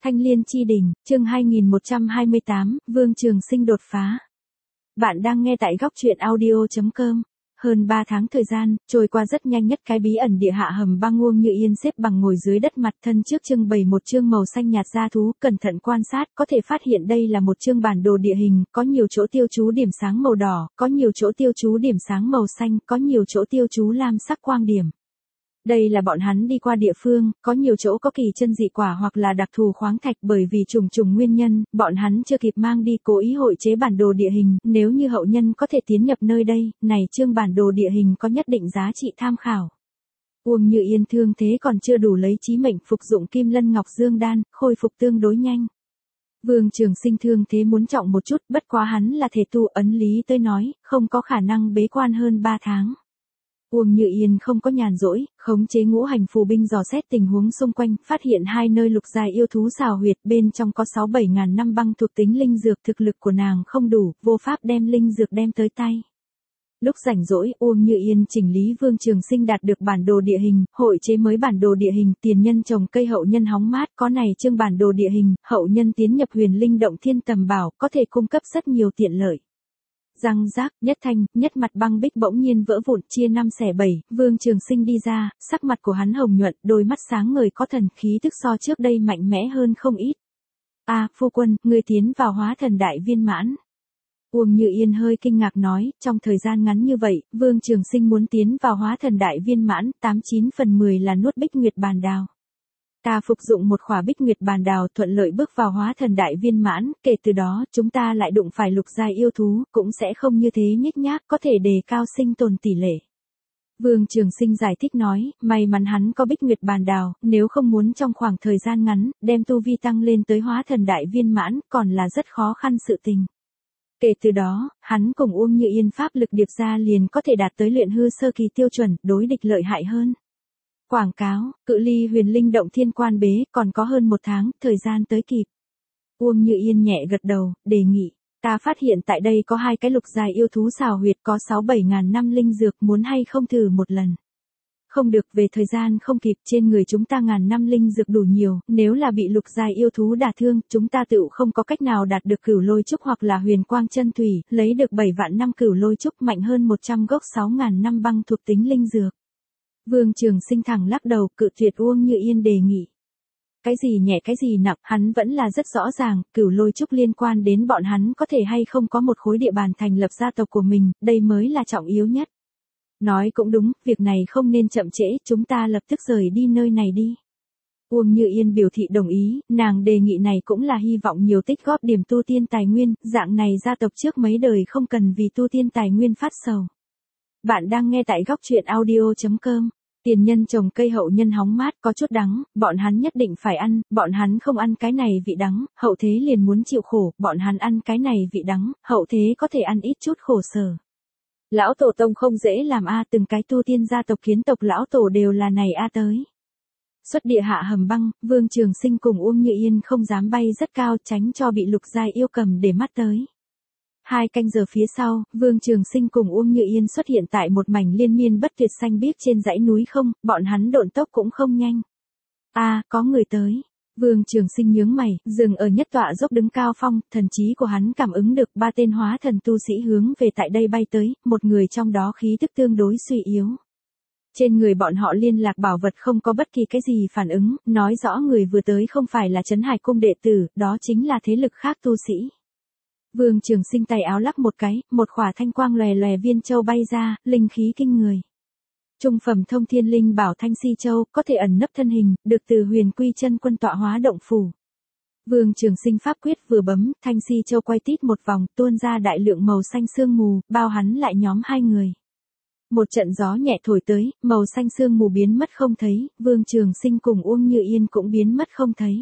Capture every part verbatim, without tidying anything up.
Thanh Liên Chi Đỉnh, chương hai nghìn một trăm hai mươi tám, Vương Trường Sinh đột phá. Bạn đang nghe tại góc truyện audio chấm com. Hơn ba tháng thời gian, trôi qua rất nhanh nhất cái bí ẩn địa hạ hầm băng. Uông Như Yên xếp bằng ngồi dưới đất, mặt thân trước trưng bày một chương màu xanh nhạt da thú, cẩn thận quan sát, có thể phát hiện đây là một chương bản đồ địa hình, có nhiều chỗ tiêu chú điểm sáng màu đỏ, có nhiều chỗ tiêu chú điểm sáng màu xanh, có nhiều chỗ tiêu chú lam sắc quang điểm. Đây là bọn hắn đi qua địa phương, có nhiều chỗ có kỳ chân dị quả hoặc là đặc thù khoáng thạch, bởi vì trùng trùng nguyên nhân, bọn hắn chưa kịp mang đi, cố ý hội chế bản đồ địa hình, nếu như hậu nhân có thể tiến nhập nơi đây, này chương bản đồ địa hình có nhất định giá trị tham khảo. Uông Như Yên thương thế còn chưa đủ, lấy chí mệnh phục dụng Kim Lân Ngọc Dương đan, khôi phục tương đối nhanh. Vương Trường Sinh thương thế muốn trọng một chút, bất quá hắn là thể tu, ấn lý tới nói, không có khả năng bế quan hơn ba tháng. Uông Như Yên không có nhàn rỗi, khống chế ngũ hành phù binh dò xét tình huống xung quanh, phát hiện hai nơi lục giai yêu thú xào huyệt, bên trong có sáu bảy ngàn năm băng thuộc tính linh dược, thực lực của nàng không đủ, vô pháp đem linh dược đem tới tay. Lúc rảnh rỗi, Uông Như Yên chỉnh lý Vương Trường Sinh đạt được bản đồ địa hình, hội chế mới bản đồ địa hình, tiền nhân trồng cây, hậu nhân hóng mát, có này chương bản đồ địa hình, hậu nhân tiến nhập huyền linh động thiên tầm bảo, có thể cung cấp rất nhiều tiện lợi. Răng rác, nhất thanh, nhất mặt băng bích bỗng nhiên vỡ vụn, chia năm xẻ bảy, Vương Trường Sinh đi ra, sắc mặt của hắn hồng nhuận, đôi mắt sáng ngời, có thần khí tức so trước đây mạnh mẽ hơn không ít. A, à, phu quân, người tiến vào hóa thần đại viên mãn. Uông Như Yên hơi kinh ngạc nói, trong thời gian ngắn như vậy, Vương Trường Sinh muốn tiến vào hóa thần đại viên mãn, tám chín phần mười là nuốt bích nguyệt bàn đào. Ta phục dụng một khỏa bích nguyệt bàn đào, thuận lợi bước vào hóa thần đại viên mãn, kể từ đó, chúng ta lại đụng phải lục giai yêu thú, cũng sẽ không như thế nhếch nhác, có thể đề cao sinh tồn tỷ lệ. Vương Trường Sinh giải thích nói, may mắn hắn có bích nguyệt bàn đào, nếu không muốn trong khoảng thời gian ngắn, đem tu vi tăng lên tới hóa thần đại viên mãn, còn là rất khó khăn sự tình. Kể từ đó, hắn cùng Uông Như Yên pháp lực điệp ra liền có thể đạt tới luyện hư sơ kỳ tiêu chuẩn, đối địch lợi hại hơn. Quảng cáo, cự ly huyền linh động thiên quan bế, còn có hơn một tháng, thời gian tới kịp. Uông Như Yên nhẹ gật đầu, đề nghị, ta phát hiện tại đây có hai cái lục giai yêu thú xào huyệt, có sáu bảy ngàn năm linh dược, muốn hay không thử một lần. Không được, về thời gian không kịp, trên người chúng ta ngàn năm linh dược đủ nhiều, nếu là bị lục giai yêu thú đả thương, chúng ta tựu không có cách nào đạt được cửu lôi trúc hoặc là huyền quang chân thủy, lấy được bảy vạn năm cửu lôi trúc, mạnh hơn một trăm gốc sáu ngàn năm băng thuộc tính linh dược. Vương Trường Sinh thẳng lắc đầu, cự tuyệt Uông Như Yên đề nghị. Cái gì nhẹ cái gì nặng, hắn vẫn là rất rõ ràng, cửu lôi trúc liên quan đến bọn hắn có thể hay không có một khối địa bàn thành lập gia tộc của mình, đây mới là trọng yếu nhất. Nói cũng đúng, việc này không nên chậm trễ, chúng ta lập tức rời đi nơi này đi. Uông Như Yên biểu thị đồng ý, nàng đề nghị này cũng là hy vọng nhiều tích góp điểm tu tiên tài nguyên, dạng này gia tộc trước mấy đời không cần vì tu tiên tài nguyên phát sầu. Bạn đang nghe tại góc truyện audio chấm com. Tiền nhân trồng cây, hậu nhân hóng mát, có chút đắng, bọn hắn nhất định phải ăn, bọn hắn không ăn cái này vị đắng, hậu thế liền muốn chịu khổ, bọn hắn ăn cái này vị đắng, hậu thế có thể ăn ít chút khổ sở. Lão tổ tông không dễ làm a, từng cái tu tiên gia tộc kiến tộc lão tổ đều là này a tới. Xuất địa hạ hầm băng, Vương Trường Sinh cùng Uông Như Yên không dám bay rất cao, tránh cho bị lục giai yêu cầm để mắt tới. Hai canh giờ phía sau, Vương Trường Sinh cùng Uông Như Yên xuất hiện tại một mảnh liên miên bất tuyệt xanh biếc trên dãy núi không, bọn hắn độn tốc cũng không nhanh. A, à, có người tới. Vương Trường Sinh nhướng mày, dừng ở nhất tọa dốc đứng cao phong, thần trí của hắn cảm ứng được ba tên hóa thần tu sĩ hướng về tại đây bay tới, một người trong đó khí tức tương đối suy yếu. Trên người bọn họ liên lạc bảo vật không có bất kỳ cái gì phản ứng, nói rõ người vừa tới không phải là Trấn Hải cung đệ tử, đó chính là thế lực khác tu sĩ. Vương Trường Sinh tay áo lắc một cái, một khỏa thanh quang lòe lòe viên châu bay ra, linh khí kinh người. Trung phẩm thông thiên linh bảo Thanh Si Châu, có thể ẩn nấp thân hình, được từ Huyền Quy Chân Quân tọa hóa động phủ. Vương Trường Sinh pháp quyết vừa bấm, Thanh Si Châu quay tít một vòng, tuôn ra đại lượng màu xanh sương mù, bao hắn lại nhóm hai người. Một trận gió nhẹ thổi tới, màu xanh sương mù biến mất không thấy, Vương Trường Sinh cùng Uông Như Yên cũng biến mất không thấy.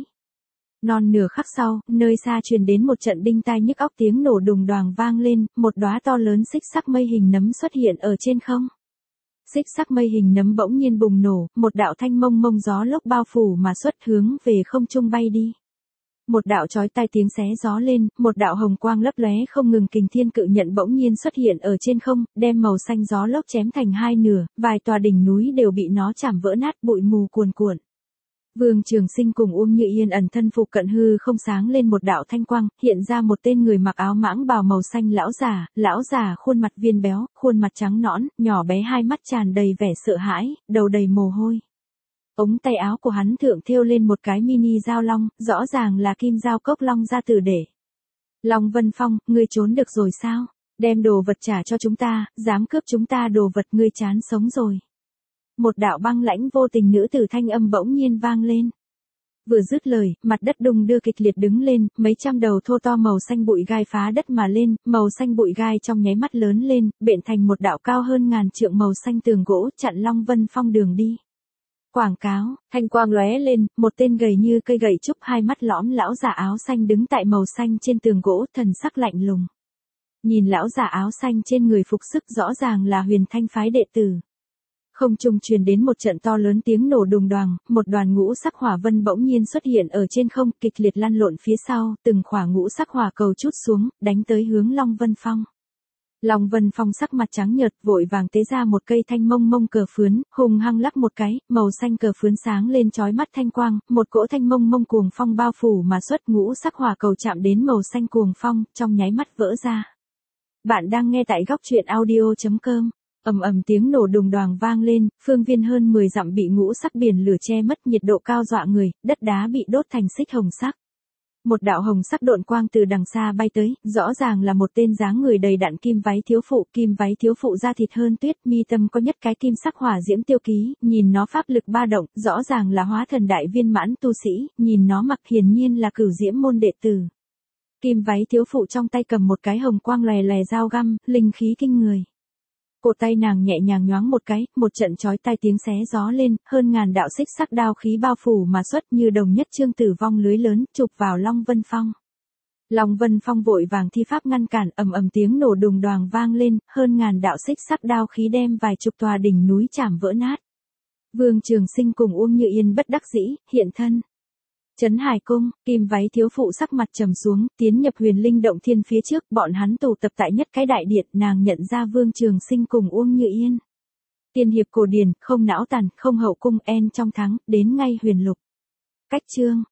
Non nửa khắc sau, nơi xa truyền đến một trận đinh tai nhức óc tiếng nổ đùng đoàng vang lên, một đóa to lớn xích sắc mây hình nấm xuất hiện ở trên không. Xích sắc mây hình nấm bỗng nhiên bùng nổ, một đạo thanh mông mông gió lốc bao phủ mà xuất hướng về không trung bay đi. Một đạo chói tai tiếng xé gió lên, một đạo hồng quang lấp lóe không ngừng, kình thiên cự nhận bỗng nhiên xuất hiện ở trên không, đem màu xanh gió lốc chém thành hai nửa, vài tòa đỉnh núi đều bị nó chảm vỡ nát, bụi mù cuồn cuộn. Vương Trường Sinh cùng Uông Như Yên ẩn thân phụ cận hư không sáng lên một đạo thanh quang, hiện ra một tên người mặc áo mãng bào màu xanh lão già, lão già khuôn mặt viên béo, khuôn mặt trắng nõn, nhỏ bé hai mắt tràn đầy vẻ sợ hãi, đầu đầy mồ hôi. Ống tay áo của hắn thượng thêu lên một cái mini dao long, rõ ràng là kim dao cốc long gia tử để. Long Vân Phong, ngươi trốn được rồi sao? Đem đồ vật trả cho chúng ta, dám cướp chúng ta đồ vật ngươi chán sống rồi. Một đạo băng lãnh vô tình nữ tử thanh âm bỗng nhiên vang lên. Vừa dứt lời, mặt đất đung đưa kịch liệt đứng lên, mấy trăm đầu thô to màu xanh bụi gai phá đất mà lên, màu xanh bụi gai trong nháy mắt lớn lên, bện thành một đạo cao hơn ngàn trượng màu xanh tường gỗ, chặn Long Vân Phong đường đi. Quảng cáo, thanh quang lóe lên, một tên gầy như cây gậy trúc hai mắt lõm lão già áo xanh đứng tại màu xanh trên tường gỗ, thần sắc lạnh lùng. Nhìn lão già áo xanh trên người phục sức rõ ràng là Huyền Thanh phái đệ tử. Không trung truyền đến một trận to lớn tiếng nổ đùng đoàng, một đoàn ngũ sắc hỏa vân bỗng nhiên xuất hiện ở trên không, kịch liệt lăn lộn phía sau, từng khỏa ngũ sắc hỏa cầu trút xuống, đánh tới hướng Long Vân Phong. Long Vân Phong sắc mặt trắng nhợt, vội vàng tế ra một cây thanh mông mông cờ phướn, hùng hăng lắc một cái, màu xanh cờ phướn sáng lên chói mắt thanh quang, một cỗ thanh mông mông cuồng phong bao phủ mà xuất, ngũ sắc hỏa cầu chạm đến màu xanh cuồng phong, trong nháy mắt vỡ ra. Bạn đang nghe tại góc truyện audio chấm com. Ầm ầm tiếng nổ đùng đoàng vang lên, phương viên hơn mười dặm bị ngũ sắc biển lửa che mất, nhiệt độ cao dọa người, đất đá bị đốt thành xích hồng sắc. Một đạo hồng sắc độn quang từ đằng xa bay tới, rõ ràng là một tên dáng người đầy đặn kim váy thiếu phụ, kim váy thiếu phụ da thịt hơn tuyết, mi tâm có nhất cái kim sắc hỏa diễm tiêu ký, nhìn nó pháp lực ba động, rõ ràng là hóa thần đại viên mãn tu sĩ, nhìn nó mặc hiển nhiên là cửu diễm môn đệ tử. Kim váy thiếu phụ trong tay cầm một cái hồng quang lè lè dao găm, linh khí kinh người. Cổ tay nàng nhẹ nhàng nhoáng một cái, một trận chói tai tiếng xé gió lên, hơn ngàn đạo xích sắc đao khí bao phủ mà xuất như đồng nhất chương tử vong lưới lớn, chụp vào Long Vân Phong. Long Vân Phong vội vàng thi pháp ngăn cản, ầm ầm tiếng nổ đùng đoàng vang lên, hơn ngàn đạo xích sắc đao khí đem vài chục tòa đỉnh núi chảm vỡ nát. Vương Trường Sinh cùng Uông Như Yên bất đắc dĩ, hiện thân. Trấn Hải Cung, kim váy thiếu phụ sắc mặt trầm xuống, tiến nhập Huyền Linh động thiên phía trước, bọn hắn tụ tập tại nhất cái đại điện, nàng nhận ra Vương Trường Sinh cùng Uông Như Yên. Tiên hiệp cổ điển, không não tàn, không hậu cung, en trong thắng, đến ngay Huyền Lục. Cách chương,